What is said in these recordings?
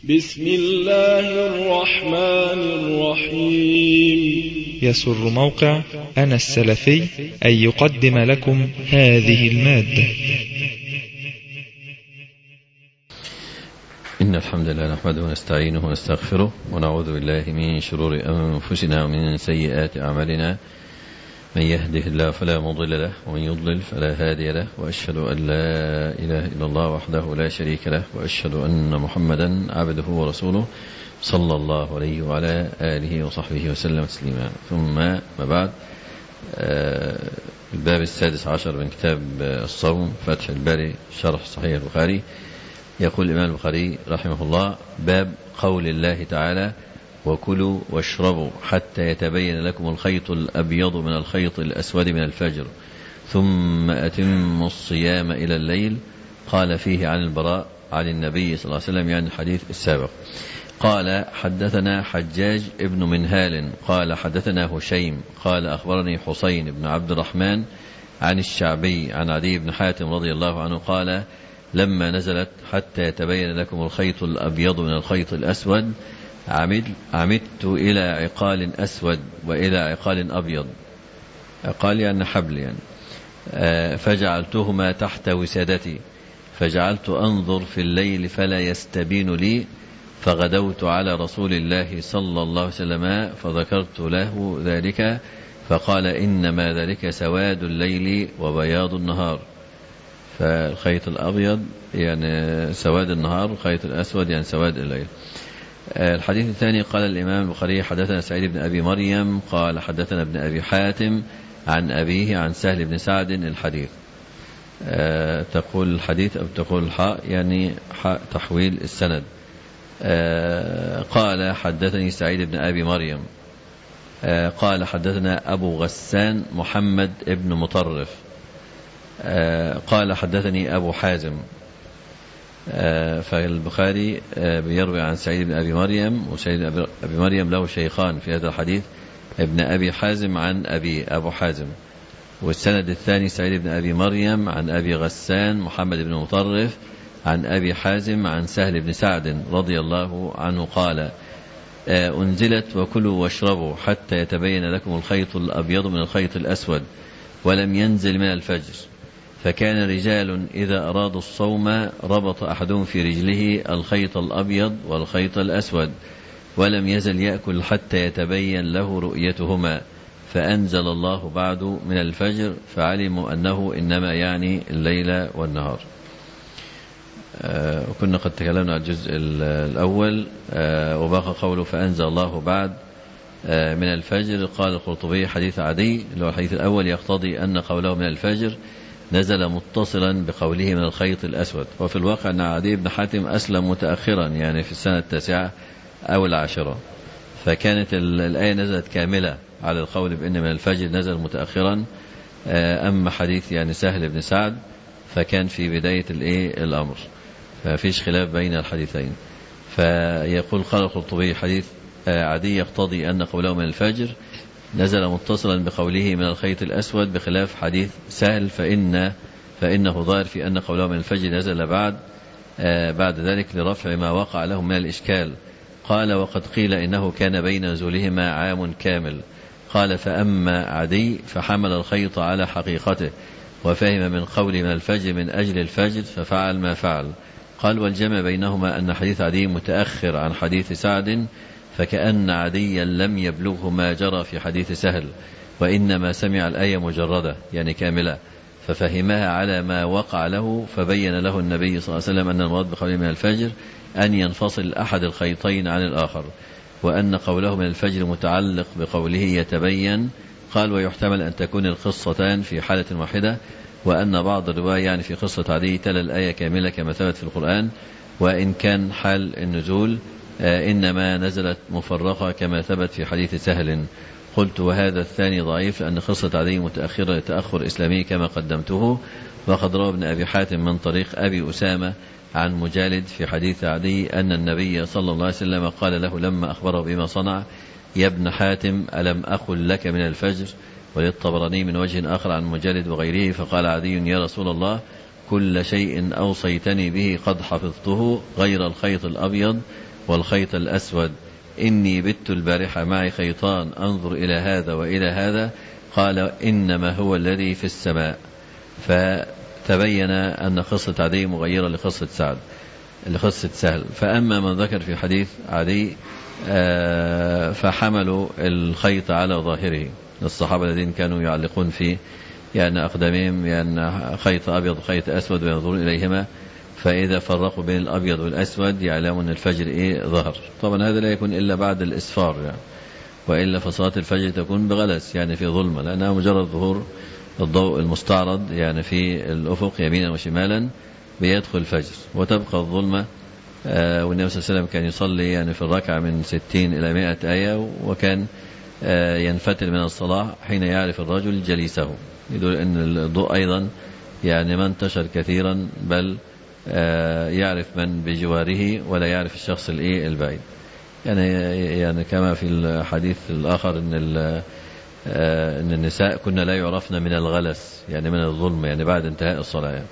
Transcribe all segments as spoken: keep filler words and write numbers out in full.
بسم الله الرحمن الرحيم. يسر موقع أنا السلفي أن يقدم لكم هذه المادة. إن الحمد لله نحمده ونستعينه ونستغفره ونعوذ بالله من شرور أنفسنا ومن سيئات أعمالنا، من يهده الله فلا مضل له ومن يضلل فلا هادي له، وأشهد أن لا إله إلا الله وحده لا شريك له، وأشهد أن محمدا عبده ورسوله صلى الله عليه وعلى آله وصحبه وسلم تسليما. ثم ما بعد، الباب السادس عشر من كتاب الصوم، فتح الباري شرح صحيح البخاري. يقول الإمام البخاري رحمه الله: باب قول الله تعالى: وكلوا واشربوا حتى يتبين لكم الخيط الأبيض من الخيط الأسود من الفجر ثم أتموا الصيام إلى الليل. قال فيه عن البراء عن النبي صلى الله عليه وسلم، يعني الحديث السابق. قال: حدثنا حجاج ابن منهال قال حدثنا هشيم قال أخبرني حسين بن عبد الرحمن عن الشعبي عن عدي بن حاتم رضي الله عنه قال: لما نزلت حتى يتبين لكم الخيط الأبيض من الخيط الأسود عمد عمدت إلى عقال أسود وإلى عقال أبيض. عقال يعني حبل يعني. فجعلتهما تحت وسادتي، فجعلت أنظر في الليل فلا يستبين لي، فغدوت على رسول الله صلى الله عليه وسلم فذكرت له ذلك، فقال: إنما ذلك سواد الليل وبياض النهار. فالخيط الأبيض يعني سواد النهار، والخيط الأسود يعني سواد الليل. الحديث الثاني، قال الإمام البخاري: حدثنا سعيد بن أبي مريم قال حدثنا ابن أبي حاتم عن أبيه عن سهل بن سعد الحديث. أه تقول الحديث أو تقول الحاء يعني حاء تحويل السند. أه قال: حدثني سعيد بن أبي مريم أه قال حدثنا أبو غسان محمد ابن مطرف أه قال حدثني أبو حازم. آه فالبخاري آه بيروي عن سعيد بن أبي مريم، وسعيد بن أبي مريم له شيخان في هذا الحديث، ابن أبي حازم عن أبي أبو حازم. والسند الثاني سعيد بن أبي مريم عن أبي غسان محمد بن مطرف عن أبي حازم عن سهل بن سعد رضي الله عنه قال: آه أنزلت وكلوا واشربوا حتى يتبين لكم الخيط الأبيض من الخيط الأسود ولم ينزل من الفجر، فكان رجال إذا أرادوا الصوم ربط أحدهم في رجله الخيط الأبيض والخيط الأسود ولم يزل يأكل حتى يتبين له رؤيتهما، فأنزل الله بعد من الفجر، فعلموا أنه إنما يعني الليل والنهار. آه وكنا قد تكلمنا عن الجزء الأول. آه وبقى قوله فأنزل الله بعد آه من الفجر. قال القرطبي: حديث عدي اللي هو الحديث الأول يقتضي أن قوله من الفجر نزل متصلا بقوله من الخيط الأسود. وفي الواقع أن عدي بن حاتم أسلم متأخرا، يعني في السنة التاسعة أو العاشرة، فكانت الآية نزلت كاملة على القول بأن من الفجر نزل متأخرا. أما حديث يعني سهل بن سعد فكان في بداية الأمر، ففيش خلاف بين الحديثين. فيقول قال القرطبي: حديث عدي يقتضي أن قوله من الفجر نزل متصلا بقوله من الخيط الأسود، بخلاف حديث سهل فإن فإنه ظاهر في أن قوله من الفجر نزل بعد آه بعد ذلك لرفع ما وقع لهم من الإشكال. قال: وقد قيل إنه كان بين نزولهما عام كامل. قال: فأما عدي فحمل الخيط على حقيقته وفهم من قول من الفجر من أجل الفجر ففعل ما فعل. قال: والجمع بينهما أن حديث عدي متأخر عن حديث سعد، فكأن عديا لم يبلغه ما جرى في حديث سهل، وإنما سمع الآية مجردة يعني كاملة ففهمها على ما وقع له، فبين له النبي صلى الله عليه وسلم أن المراد بقوله من الفجر أن ينفصل أحد الخيطين عن الآخر، وأن قوله من الفجر متعلق بقوله يتبين. قال: ويحتمل أن تكون القصتان في حالة واحدة، وأن بعض الرواية يعني في قصة عدي تلا الآية كاملة كما ثبت في القرآن، وإن كان حال النزول إنما نزلت مفرقة كما ثبت في حديث سهل. قلت: وهذا الثاني ضعيف، لأن قصة عدي متأخرة لتأخر إسلامي كما قدمته. وقد روى ابن أبي حاتم من طريق أبي أسامة عن مجالد في حديث عدي أن النبي صلى الله عليه وسلم قال له لما أخبره بما صنع: يا ابن حاتم ألم أقل لك من الفجر؟ وللطبراني من وجه آخر عن مجالد وغيره فقال عدي: يا رسول الله، كل شيء أوصيتني به قد حفظته غير الخيط الأبيض والخيط الأسود إني بت البارحة معي خيطان أنظر إلى هذا وإلى هذا، قال إنما هو الذي في السماء. فتبين أن قصة عدي مغيرة لقصة سعد لقصة سهل. فأما من ذكر في حديث عدي فحملوا الخيط على ظاهره، الصحابة الذين كانوا يعلقون فيه يعني أقدامهم يعني خيط أبيض وخيط أسود وينظرون إليهما، فإذا فرقوا بين الأبيض والأسود يعلمون أن الفجر إيه ظهر. طبعا هذا لا يكون إلا بعد الإسفار يعني، وإلا فصلاة الفجر تكون بغلس يعني في ظلمة، لأنها مجرد ظهور الضوء المستعرض يعني في الأفق يمينا وشمالا بيدخل الفجر وتبقى الظلمة. آه والنبي صلى الله عليه وسلم كان يصلي يعني في الركعة من ستين إلى مائة آية، وكان آه ينفتل من الصلاة حين يعرف الرجل جليسه، يدل أن الضوء أيضا يعني ما انتشر كثيرا، بل آه يعرف من بجواره ولا يعرف الشخص البعيد. يعني يعني كما في الحديث الآخر أن آه أن النساء كنا لا يعرفن من الغلس يعني من الظلم يعني بعد انتهاء الصلاة يعني.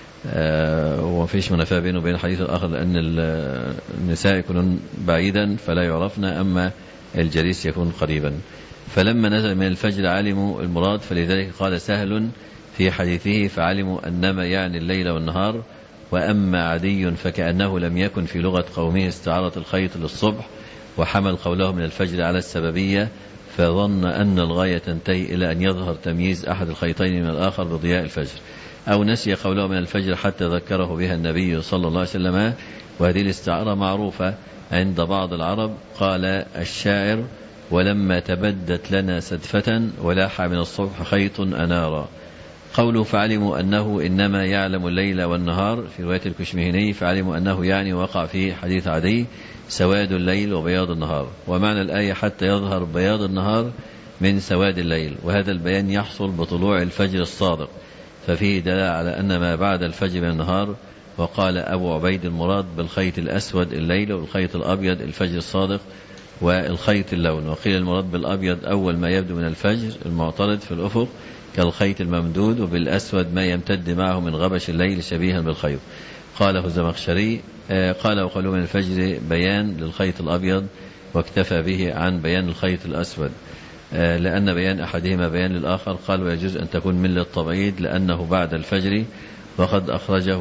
آه ومفيش منافاة بينه وبين الحديث الآخر، لأن النساء يكونون بعيدا فلا يعرفن، أما الجليس يكون قريبا. فلما نزل من الفجر علموا المراد، فلذلك قال سهل في حديثه فعلموا أنما يعني الليل والنهار. وأما عدي فكأنه لم يكن في لغة قومه استعارة الخيط للصبح، وحمل قوله من الفجر على السببية، فظن أن الغاية تنتهي إلى أن يظهر تمييز أحد الخيطين من الآخر بضياء الفجر، أو نسي قوله من الفجر حتى ذكره بها النبي صلى الله عليه وسلم. وهذه الاستعارة معروفة عند بعض العرب. قال الشاعر ولما تبدت لنا سدفة ولاح من الصبح خيط أنارا. قوله فعلموا أنه إنما يعلم الليل والنهار في رواية الكشمهني، فعلموا أنه يعني وقع في حديث عدي سواد الليل وبياض النهار، ومعنى الآية حتى يظهر بياض النهار من سواد الليل، وهذا البيان يحصل بطلوع الفجر الصادق، ففيه دلالة على أن ما بعد الفجر من النهار. وقال أبو عبيد المراد بالخيط الأسود الليل، والخيط الأبيض الفجر الصادق والخيط اللون. وقيل المراد بالأبيض أول ما يبدو من الفجر المعترض في الأفق كالخيط الممدود، وبالأسود ما يمتد معه من غبش الليل شبيها بالخيط. قاله الزمخشري قال وقالوا من الفجر بيان للخيط الأبيض، واكتفى به عن بيان الخيط الأسود لأن بيان أحدهما بيان للآخر. قال ويجوز أن تكون من للتبعيد لأنه بعد الفجر، وقد أخرجه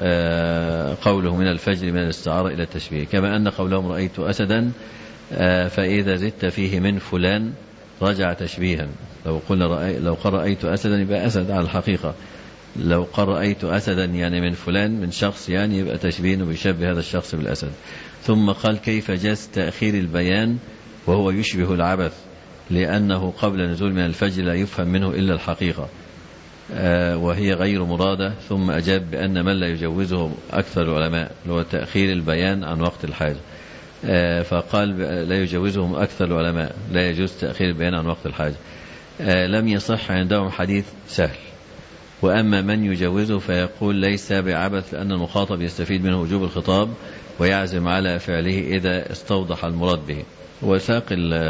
قوله من الفجر من الاستعارة إلى التشبيه، كما أن قولهم رأيت أسدا فإذا زدت فيه من فلان رجع تشبيها. لو قلنا رأي لو قال رأيت أسدا يبقى أسد على الحقيقة، لو قال رأيت أسدا يعني من فلان من شخص يعني يبقى تشبيه ويشبه هذا الشخص بالأسد. ثم قال كيف جاز تأخير البيان وهو يشبه العبث، لأنه قبل نزول من الفجر لا يفهم منه إلا الحقيقة آه وهي غير مرادة. ثم أجاب بأن من لا يجوزه أكثر العلماء هو تأخير البيان عن وقت الحاجة، آه فقال لا يجوزهم أكثر العلماء، لا يجوز تأخير البيان عن وقت الحاجة. آه لم يصح عندهم حديث سهل. وأما من يجوزه فيقول ليس بعبث، لأن المخاطب يستفيد منه وجوب الخطاب ويعزم على فعله إذا استوضح المراد به. وساق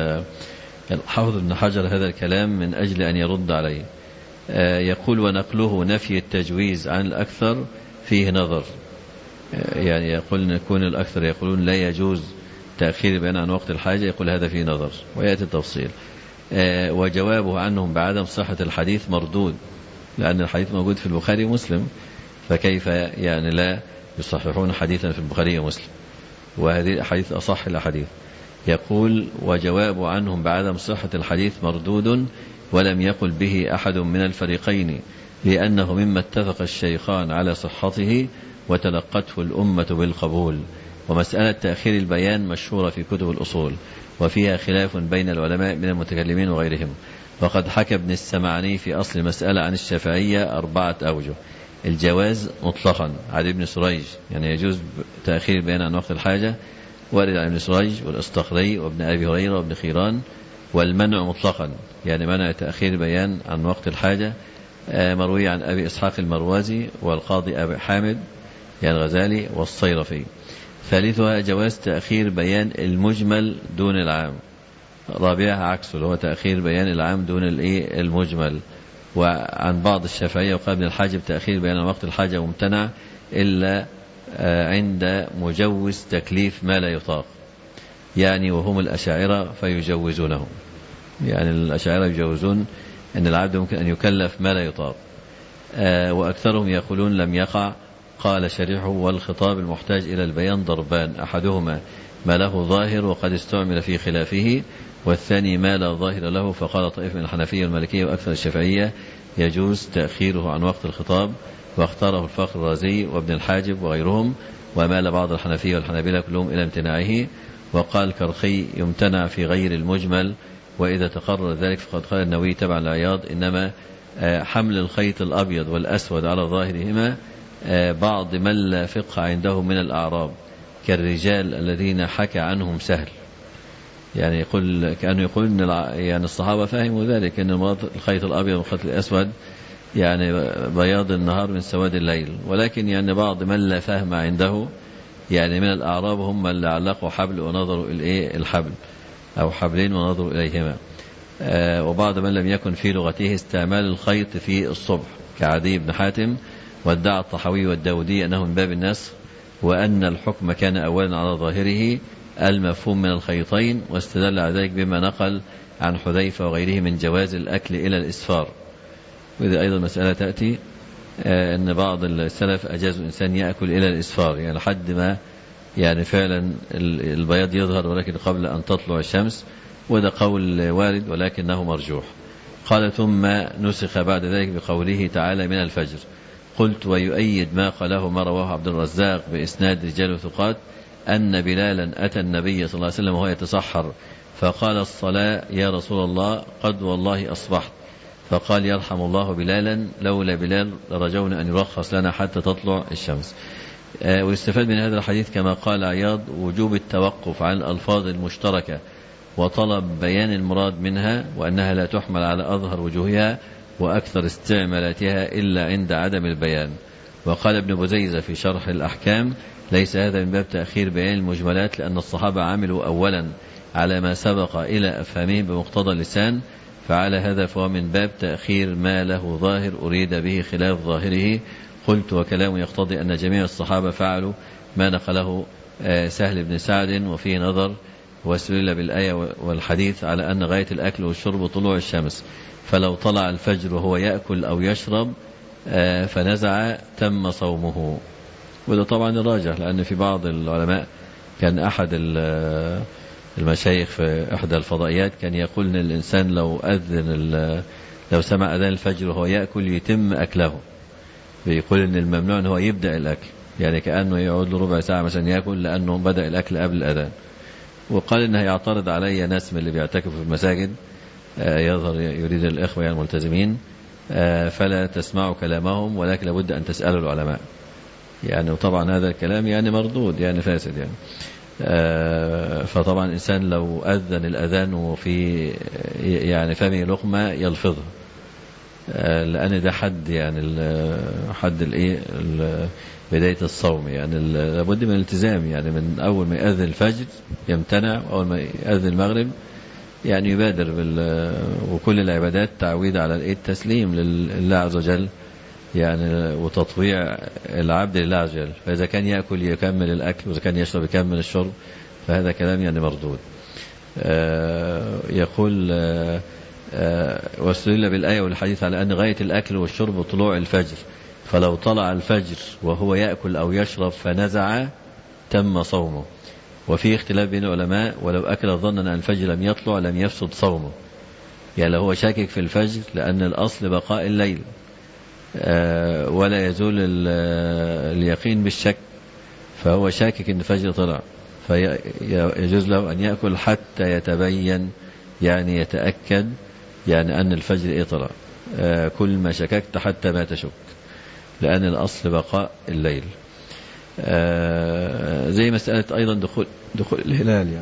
الحافظ ابن حجر هذا الكلام من أجل أن يرد عليه. يقول ونقله نفي التجويز عن الأكثر فيه نظر، يعني يقول يكون الأكثر يقولون لا يجوز تأخير البيان عن وقت الحاجة، يقول هذا فيه نظر ويأتي التفصيل. وجوابه عنهم بعدم صحة الحديث مردود، لأن الحديث موجود في البخاري ومسلم، فكيف يعني لا يصححون حديثا في البخاري ومسلم، وهذه الأحاديث أصح الأحاديث. يقول وجواب عنهم بعدم صحة الحديث مردود، ولم يقل به أحد من الفريقين، لأنه مما اتفق الشيخان على صحته وتلقته الأمة بالقبول. ومسألة تأخير البيان مشهورة في كتب الأصول، وفيها خلاف بين العلماء من المتكلمين وغيرهم. وقد حكى ابن السمعاني في أصل مسألة عن الشافعية أربعة أوجه: الجواز مطلقا عن ابن سريج، يعني يجوز تأخير البيان عن وقت الحاجة، وارد عن ابن سريج والأسطخري وابن أبي هريرة وابن خيران. والمنع مطلقا، يعني منع تأخير البيان عن وقت الحاجة، مروي عن أبي إسحاق المروزي والقاضي أبي حامد يعني الغزالي والصيرفي. ثالثها جواز تأخير بيان المجمل دون العام. رابعها عكسه، اللي هو تأخير بيان العام دون المجمل. وعن بعض الشافعية وقال ابن الحاجب تأخير بيان وقت الحاجة ممتنع إلا عند مجوز تكليف ما لا يطاق، يعني وهم الأشاعرة فيجوزونه، يعني الأشاعرة يجوزون أن العبد ممكن أن يكلف ما لا يطاق، وأكثرهم يقولون لم يقع. قال شريحه: والخطاب المحتاج إلى البيان ضربان، أحدهما ما له ظاهر وقد استعمل في خلافه، والثاني ما لا ظاهر له. فقال طائفة من الحنفية والمالكية وأكثر الشافعية يجوز تأخيره عن وقت الخطاب، واختاره الفخر الرازي وابن الحاجب وغيرهم، ومال بعض الحنفية والحنابلة كلهم إلى امتناعه. وقال كرخي: يمتنع في غير المجمل، وإذا تقرر ذلك فقد قال النووي تبع العياض: إنما حمل الخيط الأبيض والأسود على ظاهرهما بعض من لا فقه عنده من الأعراب كالرجال الذين حكى عنهم سهل. يعني يقول كأنه يقول إن يعني الصحابة فهموا ذلك، أن الخيط الأبيض والخيط الأسود يعني بياض النهار من سواد الليل، ولكن يعني بعض من لا فهم عنده يعني من الأعراب هم اللي علقوا حبل ونظروا إلى الحبل أو حبلين ونظروا إليهما. آه وبعض من لم يكن في لغته استعمال الخيط في الصبح كعدي بن حاتم، وادعى الطحاوي والداودي أنه من باب النسخ، وأن الحكم كان أولا على ظاهره المفهوم من الخيطين، واستدل على ذلك بما نقل عن حذيفة وغيره من جواز الأكل إلى الإسفار. وإذا أيضا مسألة تأتي آه أن بعض السلف أجازوا الإنسان يأكل إلى الإسفار، يعني لحد ما يعني فعلا البياض يظهر ولكن قبل أن تطلع الشمس، وده قول وارد ولكنه مرجوح. قال: ثم نسخ بعد ذلك بقوله تعالى: من الفجر. قلت: ويؤيد ما قاله ما رواه عبد الرزاق بإسناد رجال وثقات أن بلالا أتى النبي صلى الله عليه وسلم وهو يتسحر، فقال: الصلاة يا رسول الله، قد والله أصبحت. فقال: يرحم الله بلالا، لولا بلال لرجونا أن يرخص لنا حتى تطلع الشمس. آه ويستفاد من هذا الحديث كما قال عياض وجوب التوقف عن الألفاظ المشتركة وطلب بيان المراد منها، وأنها لا تحمل على أظهر وجوهها وأكثر استعمالاتها إلا عند عدم البيان. وقال ابن بزيزة في شرح الأحكام: ليس هذا من باب تأخير بيان المجملات، لأن الصحابة عملوا أولا على ما سبق إلى أفهامهم بمقتضى اللسان، فعلى هذا فهو من باب تأخير ما له ظاهر أريد به خلاف ظاهره. قلت: وكلامه يقتضي أن جميع الصحابة فعلوا ما نقله سهل بن سعد، وفيه نظر. واستدل بالآية والحديث على أن غاية الأكل والشرب طلوع الشمس، فلو طلع الفجر وهو يأكل أو يشرب فنزع تم صومه. وده طبعا الراجح، لأن في بعض العلماء كان أحد المشايخ في إحدى الفضائيات كان يقول إن الإنسان لو أذن لو سمع أذان الفجر وهو يأكل يتم أكله، بيقول إن الممنوع أنه يبدأ الأكل، يعني كأنه يقعد له ربع ساعة مثلا يأكل لأنه بدأ الأكل قبل الأذان. وقال إنه يعترض علي ناس من اللي بيعتكفوا في المساجد، يظهر يريد الإخوة يعني الملتزمين، فلا تسمعوا كلامهم ولكن لابد أن تسألوا العلماء. يعني وطبعا هذا الكلام يعني مردود يعني فاسد يعني. فطبعا الإنسان لو أذن الأذان وفي يعني فمه لقمة يلفظها، لأن ده حد يعني حد الإيه بداية الصوم، يعني لابد من الالتزام، يعني من أول ما يأذن الفجر يمتنع، وأول ما يأذن المغرب يعني يبادر بال وكل العبادات تعويد على التسليم لله عز وجل، يعني وتطويع العبد لله عز وجل. فإذا كان يأكل يكمل الأكل، وإذا كان يشرب يكمل الشرب، فهذا كلام يعني مردود. آه يقول آه آه واستدل بالآية والحديث على أن غاية الأكل والشرب طلوع الفجر، فلو طلع الفجر وهو يأكل أو يشرب فنزع تم صومه. وفي اختلاف بين العلماء، ولو أكل ظنا أن الفجر لم يطلع لم يفسد صومه، يعني لو هو شاكك في الفجر، لأن الأصل بقاء الليل آه ولا يزول اليقين بالشك، فهو شاكك أن الفجر طلع، فيجوز له أن يأكل حتى يتبين، يعني يتأكد يعني أن الفجر إيه طلع. آه كل ما شككت حتى ما تشك، لأن الأصل بقاء الليل. آه زي مسألة أيضا دخول دخول الهلال، يعني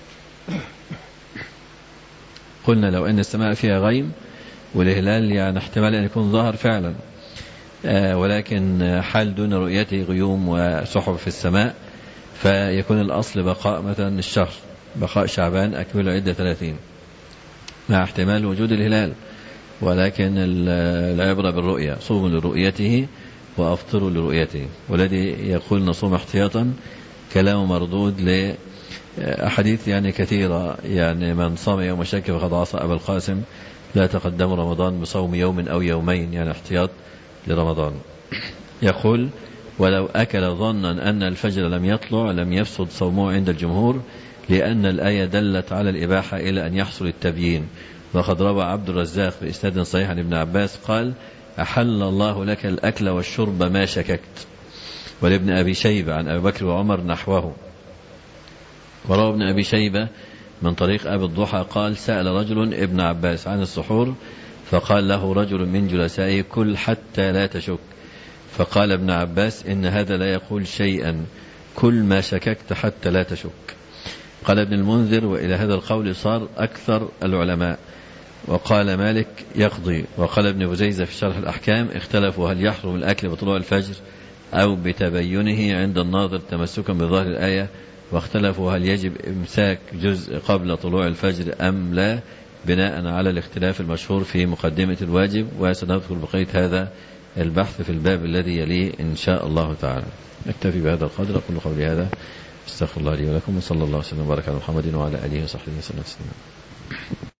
قلنا لو أن السماء فيها غيم والهلال يعني احتمال أن يكون ظهر فعلا، آه ولكن حال دون رؤيته غيوم وسحب في السماء، فيكون الأصل بقاء مثلا الشهر، بقاء شعبان أكمل عدة ثلاثين مع احتمال وجود الهلال، ولكن العبرة بالرؤية، صوم لرؤيته وأفطروا لرؤيته. والذي يقول نصوم احتياطا كلام مردود لأحاديث يعني كثيرة، يعني من صام يوم شك فقد عصى أبا القاسم، لا تقدم رمضان بصوم يوم أو يومين، يعني احتياط لرمضان. يقول ولو أكل ظنا أن الفجر لم يطلع لم يفسد صومه عند الجمهور، لأن الآية دلت على الإباحة إلى أن يحصل التبيين. وقد روى عبد الرزاق بإسناد صحيح عن ابن عباس قال أحل الله لك الأكل والشرب ما شككت. ولابن أبي شيبة عن أبي بكر وعمر نحوه. وروى ابن أبي شيبة من طريق أبي الضحى قال سأل رجل ابن عباس عن السحور فقال له رجل من جلسائه كل حتى لا تشك، فقال ابن عباس إن هذا لا يقول شيئا، كل ما شككت حتى لا تشك. قال ابن المنذر وإلى هذا القول صار أكثر العلماء. وقال مالك يقضي. وقال ابن بزيزة في شرح الأحكام اختلفوا هل يحرم الأكل بطلوع الفجر أو بتبينه عند الناظر تمسكا بظاهر الآية، واختلفوا هل يجب إمساك جزء قبل طلوع الفجر أم لا، بناء على الاختلاف المشهور في مقدمة الواجب. وسندخل بقية هذا البحث في الباب الذي يليه إن شاء الله تعالى. نكتفي بهذا القدر. أقول قولي هذا استغفر الله لي ولكم، وصلى الله وسلم وبارك على محمد وعلى آله وصحبه وسلم.